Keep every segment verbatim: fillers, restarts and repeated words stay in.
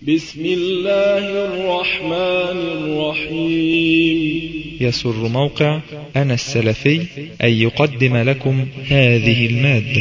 بسم الله الرحمن الرحيم. يسر موقع أنا السلفي أن يقدم لكم هذه المادة.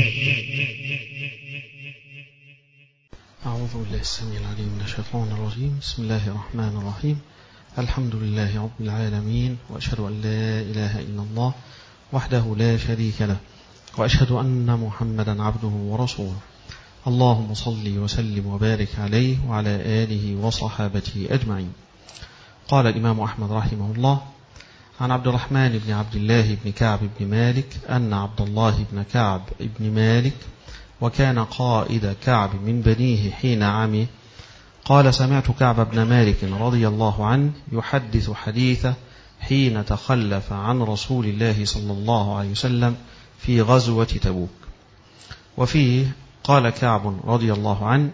أعوذ بالله السميع العليم من الشيطان الرجيم. بسم الله الرحمن الرحيم. الحمد لله رب العالمين، وأشهد أن لا إله إلا الله وحده لا شريك له، وأشهد أن محمدا عبده ورسوله. اللهم صل وسلم وبارك عليه وعلى آله وصحابته أجمعين. قال الإمام أحمد رحمه الله عن عبد الرحمن بن عبد الله بن كعب بن مالك أن عبد الله بن كعب بن مالك وكان قائد كعب من بنيه حين عمي قال: سمعت كعب بن مالك رضي الله عنه يحدث حديثه حين تخلف عن رسول الله صلى الله عليه وسلم في غزوة تبوك. وفيه قال كعب رضي الله عنه: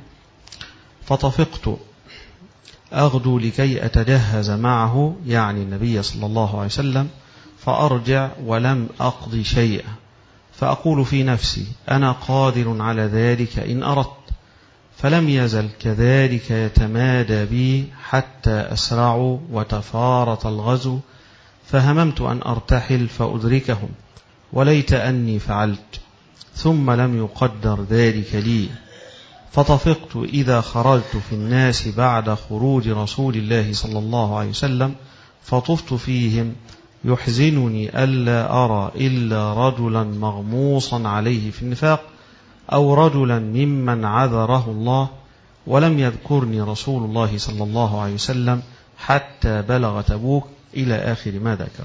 فطفقت أغدو لكي أتجهز معه، يعني النبي صلى الله عليه وسلم، فأرجع ولم أقضي شيئا، فأقول في نفسي: أنا قادر على ذلك إن أردت. فلم يزل كذلك يتمادى بي حتى أسرعوا وتفارط الغزو، فهممت أن أرتحل فأدركهم، وليت أني فعلت، ثم لم يقدر ذلك لي. فطفقت إذا خرجت في الناس بعد خروج رسول الله صلى الله عليه وسلم، فطفت فيهم يحزنني ألا أرى إلا رجلا مغموصا عليه في النفاق، أو رجلا ممن عذره الله، ولم يذكرني رسول الله صلى الله عليه وسلم حتى بلغ تبوك، إلى آخر ما ذكر.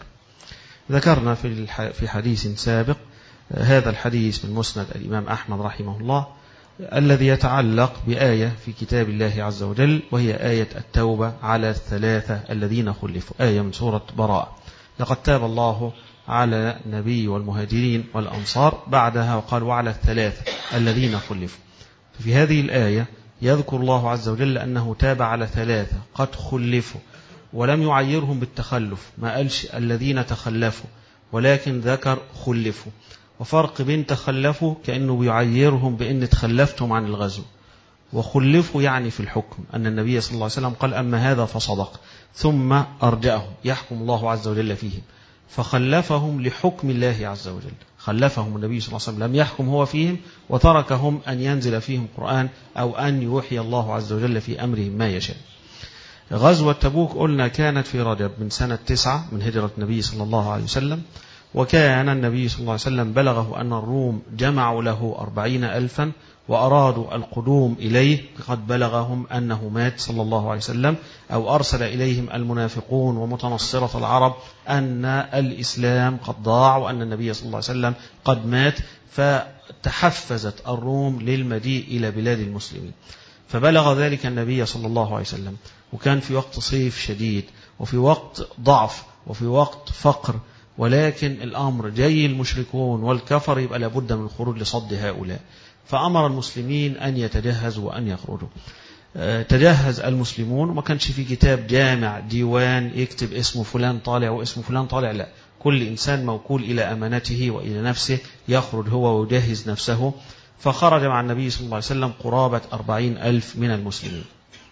ذكرنا في حديث سابق هذا الحديث من مسند الإمام أحمد رحمه الله الذي يتعلق بآية في كتاب الله عز وجل، وهي آية التوبة على الثلاثة الذين خلفوا، آية من سورة براءة. لقد تاب الله على النبي والمهاجرين والأنصار، بعدها وقال: وعلى الثلاثة الذين خلفوا. في هذه الآية يذكر الله عز وجل أنه تاب على ثلاثة قد خلفوا، ولم يعيرهم بالتخلف، ما قالش الذين تخلفوا، ولكن ذكر خلفوا. وفرق بين تخلفوا كأنه بيعيرهم بأن تخلفتم عن الغزو، وخلفوا يعني في الحكم، أن النبي صلى الله عليه وسلم قال: أما هذا فصدق، ثم أرجعهم يحكم الله عز وجل فيهم، فخلفهم لحكم الله عز وجل. خلفهم النبي صلى الله عليه وسلم، لم يحكم هو فيهم، وتركهم أن ينزل فيهم قرآن أو أن يوحي الله عز وجل في أمرهم ما يشاء. غزوة تبوك قلنا كانت في رجب من سنة تسعة من هجرة النبي صلى الله عليه وسلم، وكان النبي صلى الله عليه وسلم بلغه أن الروم جمعوا له أربعين ألفا وأرادوا القدوم إليه، قد بلغهم أنه مات صلى الله عليه وسلم، أو أرسل إليهم المنافقون ومتنصرة العرب أن الإسلام قد ضاع وأن النبي صلى الله عليه وسلم قد مات، فتحفزت الروم للمجيء إلى بلاد المسلمين. فبلغ ذلك النبي صلى الله عليه وسلم، وكان في وقت صيف شديد، وفي وقت ضعف، وفي وقت فقر، ولكن الأمر جاي المشركون والكفر، يبقى لابد من الخروج لصد هؤلاء. فأمر المسلمين أن يتجهزوا وأن يخرجوا. تجهز المسلمون، وما كانش في كتاب جامع ديوان يكتب اسمه فلان طالع واسمه فلان طالع، لا، كل إنسان موكول إلى أمانته وإلى نفسه، يخرج هو ويجهز نفسه. فخرج مع النبي صلى الله عليه وسلم قرابة أربعين ألف من المسلمين.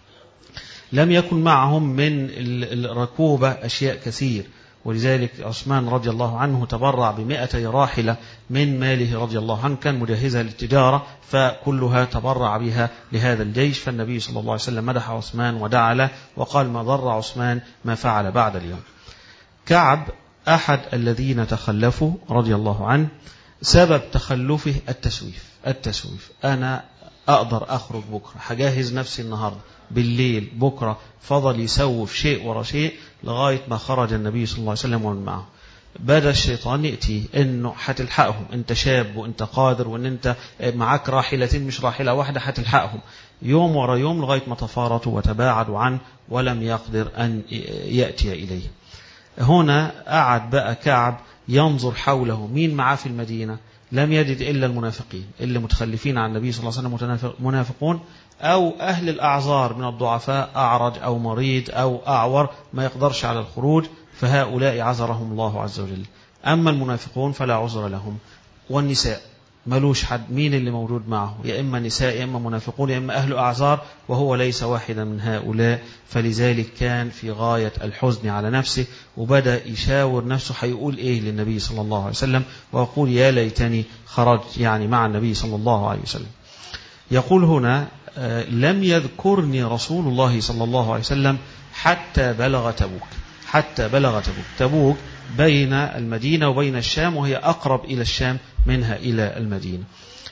لم يكن معهم من الركوبة أشياء كثير، ولذلك عثمان رضي الله عنه تبرع بمئتي راحلة من ماله رضي الله عنه، كان مجهزها للتجارة، فكلها تبرع بها لهذا الجيش. فالنبي صلى الله عليه وسلم مدح عثمان ودعا له، وقال: ما ضر عثمان ما فعل بعد اليوم. كعب أحد الذين تخلفوا رضي الله عنه، سبب تخلفه التسويف. التسويف أنا أقدر أخرج بكرة، هجهز نفسي النهاردة، بالليل بكرة فضل يسوف شيء ورا شيء لغاية ما خرج النبي صلى الله عليه وسلم ومن معه. بدأ الشيطان يأتي إنه هتلحقهم، أنت شاب وأنت قادر وأن أنت معك راحلتين مش راحلة واحدة، هتلحقهم يوم ورا يوم لغاية ما تفارطوا وتباعدوا عنه، ولم يقدر أن يأتي إليه. هنا قعد بقى كعب ينظر حوله مين معاه في المدينة، لم يجد إلا المنافقين اللي متخلفين عن النبي صلى الله عليه وسلم، منافقون أو أهل الأعذار من الضعفاء، أعرج أو مريض أو أعور ما يقدرش على الخروج، فهؤلاء عذرهم الله عز وجل. أما المنافقون فلا عذر لهم. والنساء ملوش حد. مين اللي موجود معه؟ يا إما نساء يا إما منافقون يا إما أهل أعذار، وهو ليس واحدا من هؤلاء. فلذلك كان في غاية الحزن على نفسه، وبدأ يشاور نفسه هيقول إيه للنبي صلى الله عليه وسلم، ويقول يا ليتني خرجت يعني مع النبي صلى الله عليه وسلم. يقول هنا لم يذكرني رسول الله صلى الله عليه وسلم حتى بلغ تبوك. حتى بلغ تبوك. تبوك بين المدينة وبين الشام، وهي أقرب إلى الشام منها إلى المدينة.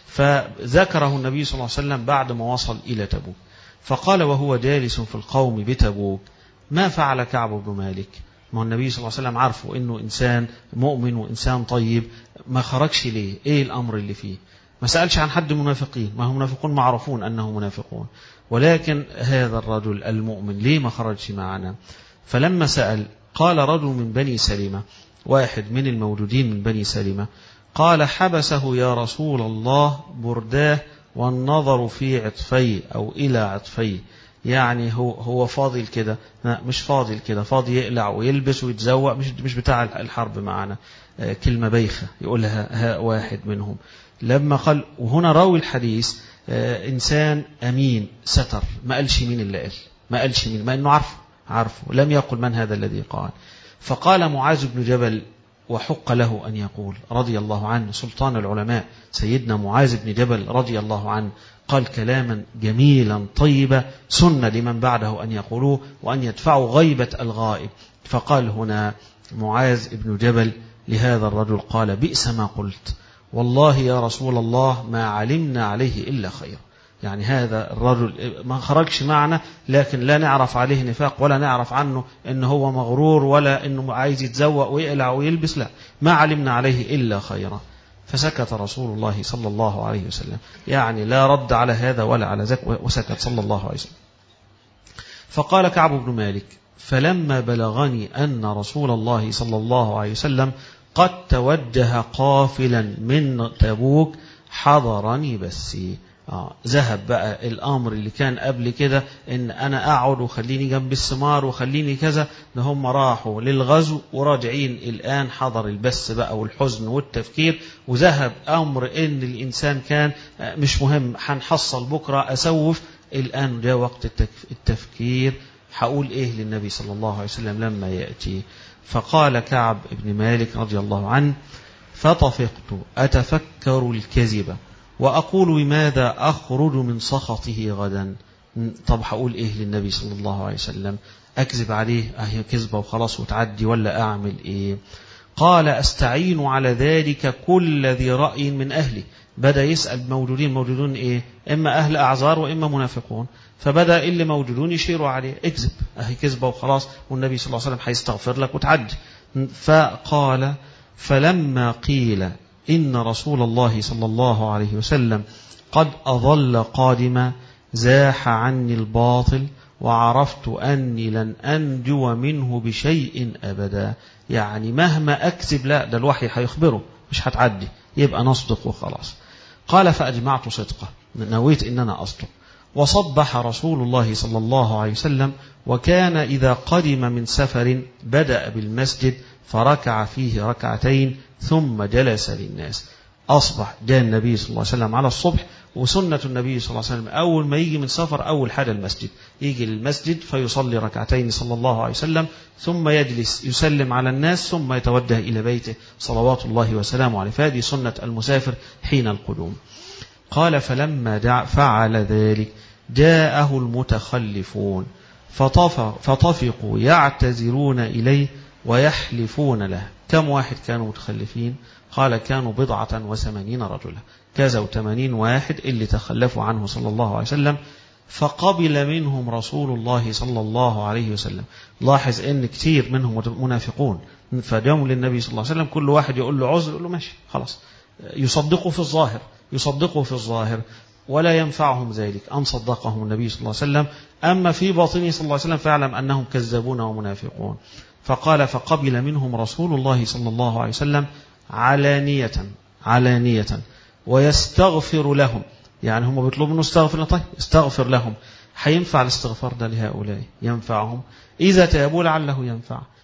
فذكره النبي صلى الله عليه وسلم بعد ما وصل إلى تبوك. فقال وهو جالس في القوم بتبوك ما فعل كعب بن مالك. ما النبي صلى الله عليه وسلم عارفه إنه إنسان مؤمن وإنسان طيب، ما خرجش ليه؟ إيه الأمر اللي فيه؟ ما سألش عن حد منافقين، ما هم منافقون معروفون أنهم منافقون، ولكن هذا الرجل المؤمن ليه ما خرجش معنا؟ فلما سأل قال رجل من بني سلمة، واحد من الموجودين من بني سلمة، قال حبسه يا رسول الله برداه والنظر في عطفيه أو إلى عطفيه، يعني هو هو فاضل كده؟ لا مش فاضل كده، فاضي يقلع ويلبس ويتزوق، مش مش بتاع الحرب معنا. كلمة بيخة يقولها ها واحد منهم. لما قال، وهنا راوي الحديث إنسان أمين ستر، ما قالش مين اللي قال، ما قالش مين، ما إنه عارفه عارفه لم يقل من هذا الذي قال. فقال معاذ بن جبل، وحق له أن يقول رضي الله عنه، سلطان العلماء سيدنا معاذ بن جبل رضي الله عنه، قال كلاما جميلا طيبا سنة لمن بعده أن يقولوه وأن يدفعوا غيبة الغائب. فقال هنا معاذ بن جبل لهذا الرجل، قال بئس ما قلت، والله يا رسول الله ما علمنا عليه إلا خير. يعني هذا الرجل ما خرجش معنا، لكن لا نعرف عليه نفاق ولا نعرف عنه إنه هو مغرور ولا إنه عايز يتزوق ويقلع ويلبس، لا، ما علمنا عليه إلا خيرا. فسكت رسول الله صلى الله عليه وسلم، يعني لا رد على هذا ولا على ذاك، وسكت صلى الله عليه وسلم. فقال كعب بن مالك فلما بلغني أن رسول الله صلى الله عليه وسلم قد توجه قافلا من تبوك حضرني بسي. آه ذهب بقى الأمر اللي كان قبل كده إن أنا أقعد وخليني جنب السمار وخليني كذا، ده هم راحوا للغزو وراجعين الآن حضر البس بقى والحزن والتفكير، وذهب أمر إن الإنسان كان مش مهم هنحصل بكرة أسوف، الآن جاء وقت التفكير هقول إيه للنبي صلى الله عليه وسلم لما يأتي. فقال كعب بن مالك رضي الله عنه فطفقت أتفكر الكذب وأقول بماذا أخرج من سخطه غدا. طب هقول إيه للنبي صلى الله عليه وسلم؟ أكذب عليه أهي كذبة وخلاص وتعدي، ولا أعمل إيه؟ قال أستعين على ذلك كل ذي رأي من أهلي. بدأ يسأل موجودين، موجودون إيه؟ إما أهل أعذار وإما منافقون. فبدأ اللي موجودون يشيروا عليه اكذب أهي كذبة وخلاص، والنبي صلى الله عليه وسلم هيستغفر لك وتعدي. فقال فلما قيل إن رسول الله صلى الله عليه وسلم قد أظل قادما زاح عني الباطل وعرفت أني لن أنجو منه بشيء أبدا. يعني مهما أكذب لا، ده الوحي هيخبره مش هتعدي، يبقى نصدق وخلاص. قال فأجمعت صدقه، نويت إن أنا أصدق. وصبح رسول الله صلى الله عليه وسلم، وكان إذا قدم من سفر بدأ بالمسجد فركع فيه ركعتين ثم جلس للناس. أصبح جاء النبي صلى الله عليه وسلم على الصبح، وسنة النبي صلى الله عليه وسلم أول ما يجي من سفر أول حاجة المسجد، يجي للمسجد فيصلي ركعتين صلى الله عليه وسلم، ثم يجلس يسلم على الناس ثم يتوجه إلى بيته صلوات الله وسلامه عليه. فهذه سنة المسافر حين القدوم. قال فلما فعل ذلك جاءه المتخلفون فطفقوا يعتذرون إليه ويحلفون له. كم واحد كانوا متخلفين؟ قال كانوا بضعة وثمانين رجلا، كذا وثمانين واحد اللي تخلفوا عنه صلى الله عليه وسلم. فقبل منهم رسول الله صلى الله عليه وسلم. لاحظ ان كتير منهم منافقون، فجاءوا للنبي صلى الله عليه وسلم كل واحد يقول له عذر، يقول له ماشي خلاص، يصدقوا في الظاهر يصدقوا في الظاهر ولا ينفعهم ذلك أن صدقهم النبي صلى الله عليه وسلم. أما في باطنه صلى الله عليه وسلم فاعلم أنهم كذابون ومنافقون. فقال فقبل منهم رسول الله صلى الله عليه وسلم علانية علانية ويستغفر لهم، يعني هم بيطلبوا منه استغفر، طيب استغفر لهم. هينفع الاستغفار ده لهؤلاء؟ ينفعهم إذا تابوا لعله ينفع.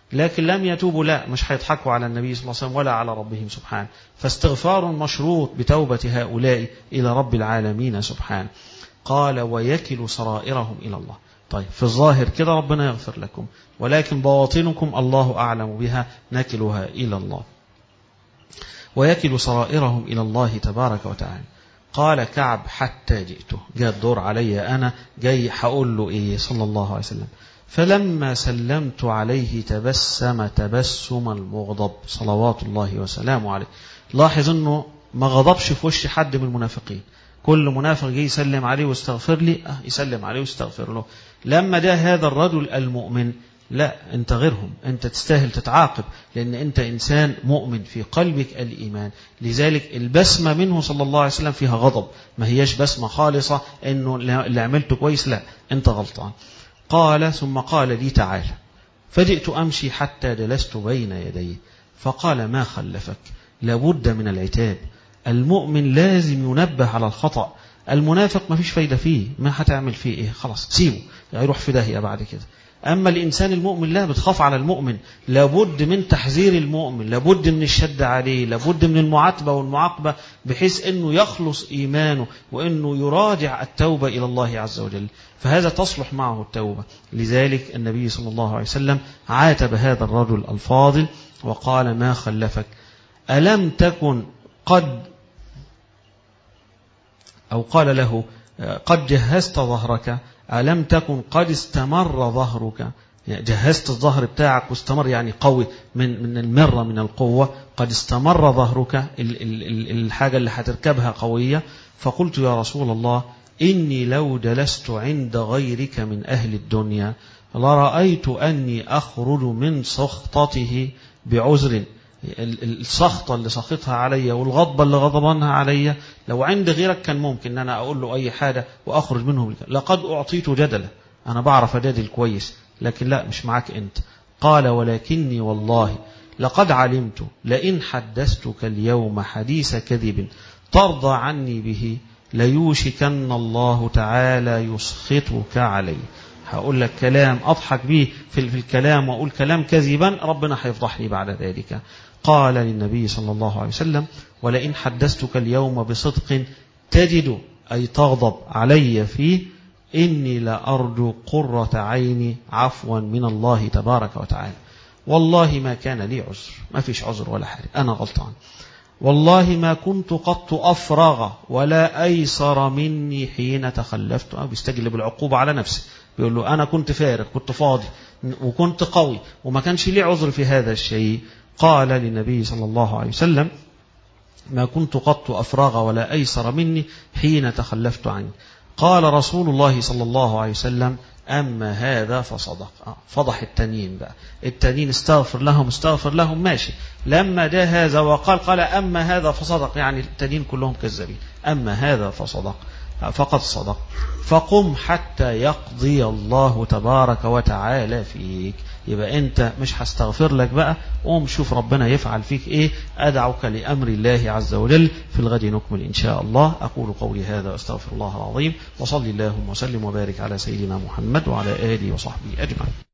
لكن لم يتوبوا، لا مش هيضحكوا على النبي صلى الله عليه وسلم ولا على ربهم سبحانه. فاستغفار مشروط بتوبة هؤلاء إلى رب العالمين سبحانه. قال ويكل سرائرهم إلى الله. طيب في الظاهر كده ربنا يغفر لكم، ولكن بواطنكم الله أعلم بها، نكلها إلى الله. ويكل سرائرهم إلى الله تبارك وتعالى. قال كعب حتى جئته، جاء الدور علي أنا جاي هقول له إيه صلى الله عليه وسلم. فلما سلمت عليه تبسم تبسم المغضب صلوات الله وسلامه عليه. لاحظ أنه ما غضبش في وش حد من المنافقين، كل منافق جاي يسلم عليه واستغفر لي أه يسلم عليه واستغفر له. لما ده هذا الرجل المؤمن، لا أنت غيرهم، أنت تستاهل تتعاقب، لأن أنت إنسان مؤمن في قلبك الإيمان. لذلك البسمة منه صلى الله عليه وسلم فيها غضب، ما هيش بسمة خالصة أنه اللي عملته كويس، لا أنت غلطان. قال ثم قال لي تعال، فجئت أمشي حتى جلست بين يديه فقال ما خلفك؟ لابد من العتاب، المؤمن لازم ينبه على الخطأ، المنافق ما فيش فايدة فيه، ما هتعمل فيه إيه، خلاص سيبه يروح في داهية بعد كده. أما الإنسان المؤمن لا، بتخاف على المؤمن، لابد من تحذير المؤمن، لابد من الشد عليه، لابد من المعاتبة والمعاقبة، بحيث أنه يخلص إيمانه وأنه يراجع التوبة إلى الله عز وجل، فهذا تصلح معه التوبة. لذلك النبي صلى الله عليه وسلم عاتب هذا الرجل الفاضل وقال ما خلفك؟ ألم تكن قد أو قال له قد جهزت ظهرك؟ ألم تكن قد استمر ظهرك؟ يعني جهزت الظهر بتاعك واستمر، يعني قوي من من المرة من القوة، قد استمر ظهرك، الحاجة اللي هتركبها قوية. فقلت يا رسول الله إني لو جلست عند غيرك من أهل الدنيا لرأيت أني أخرج من سخطته بعذر، السخطة اللي سخطها علي والغضبة اللي غضبانها علي لو عند غيرك كان ممكن أن أنا أقول له أي حاجة وأخرج منه. لقد أعطيت جدلا، أنا بعرف أجادل كويس، لكن لا مش معك أنت. قال ولكني والله لقد علمت لئن حدثتك اليوم حديث كذب ترضى عني به ليوشكن الله تعالى يسخطك علي. هقول لك كلام أضحك به في الكلام وأقول كلام كذبا، ربنا هيفضحني بعد ذلك. قال للنبي صلى الله عليه وسلم ولئن حدثتك اليوم بصدق تجد أي تغضب علي فيه إني لأرجو قرة عيني عفوا من الله تبارك وتعالى. والله ما كان لي عذر، ما فيش عذر ولا حاجة، أنا غلطان. والله ما كنت قط أفرغ ولا أيسر مني حين تخلفت. أو بيستجلب العقوبة على نفسه، بيقول له أنا كنت فارغ، كنت فاضي وكنت قوي وما كانش لي عذر في هذا الشيء. قال للنبي صلى الله عليه وسلم ما كنت قط أفرغ ولا أيسر مني حين تخلفت عني. قال رسول الله صلى الله عليه وسلم أما هذا فصدق. فضح التانيين بقى، التانيين استغفر لهم استغفر لهم ماشي، لما جاء هذا وقال قال أما هذا فصدق، يعني التانيين كلهم كذابين، أما هذا فصدق فقد صدق. فقم حتى يقضي الله تبارك وتعالى فيك. يبقى أنت مش هستغفر لك بقى، قوم شوف ربنا يفعل فيك إيه. أدعوك لأمر الله عز وجل. في الغد نكمل إن شاء الله. أقول قولي هذا وأستغفر الله العظيم، وصلي اللهم وسلم وبارك على سيدنا محمد وعلى آله وصحبه أجمعين.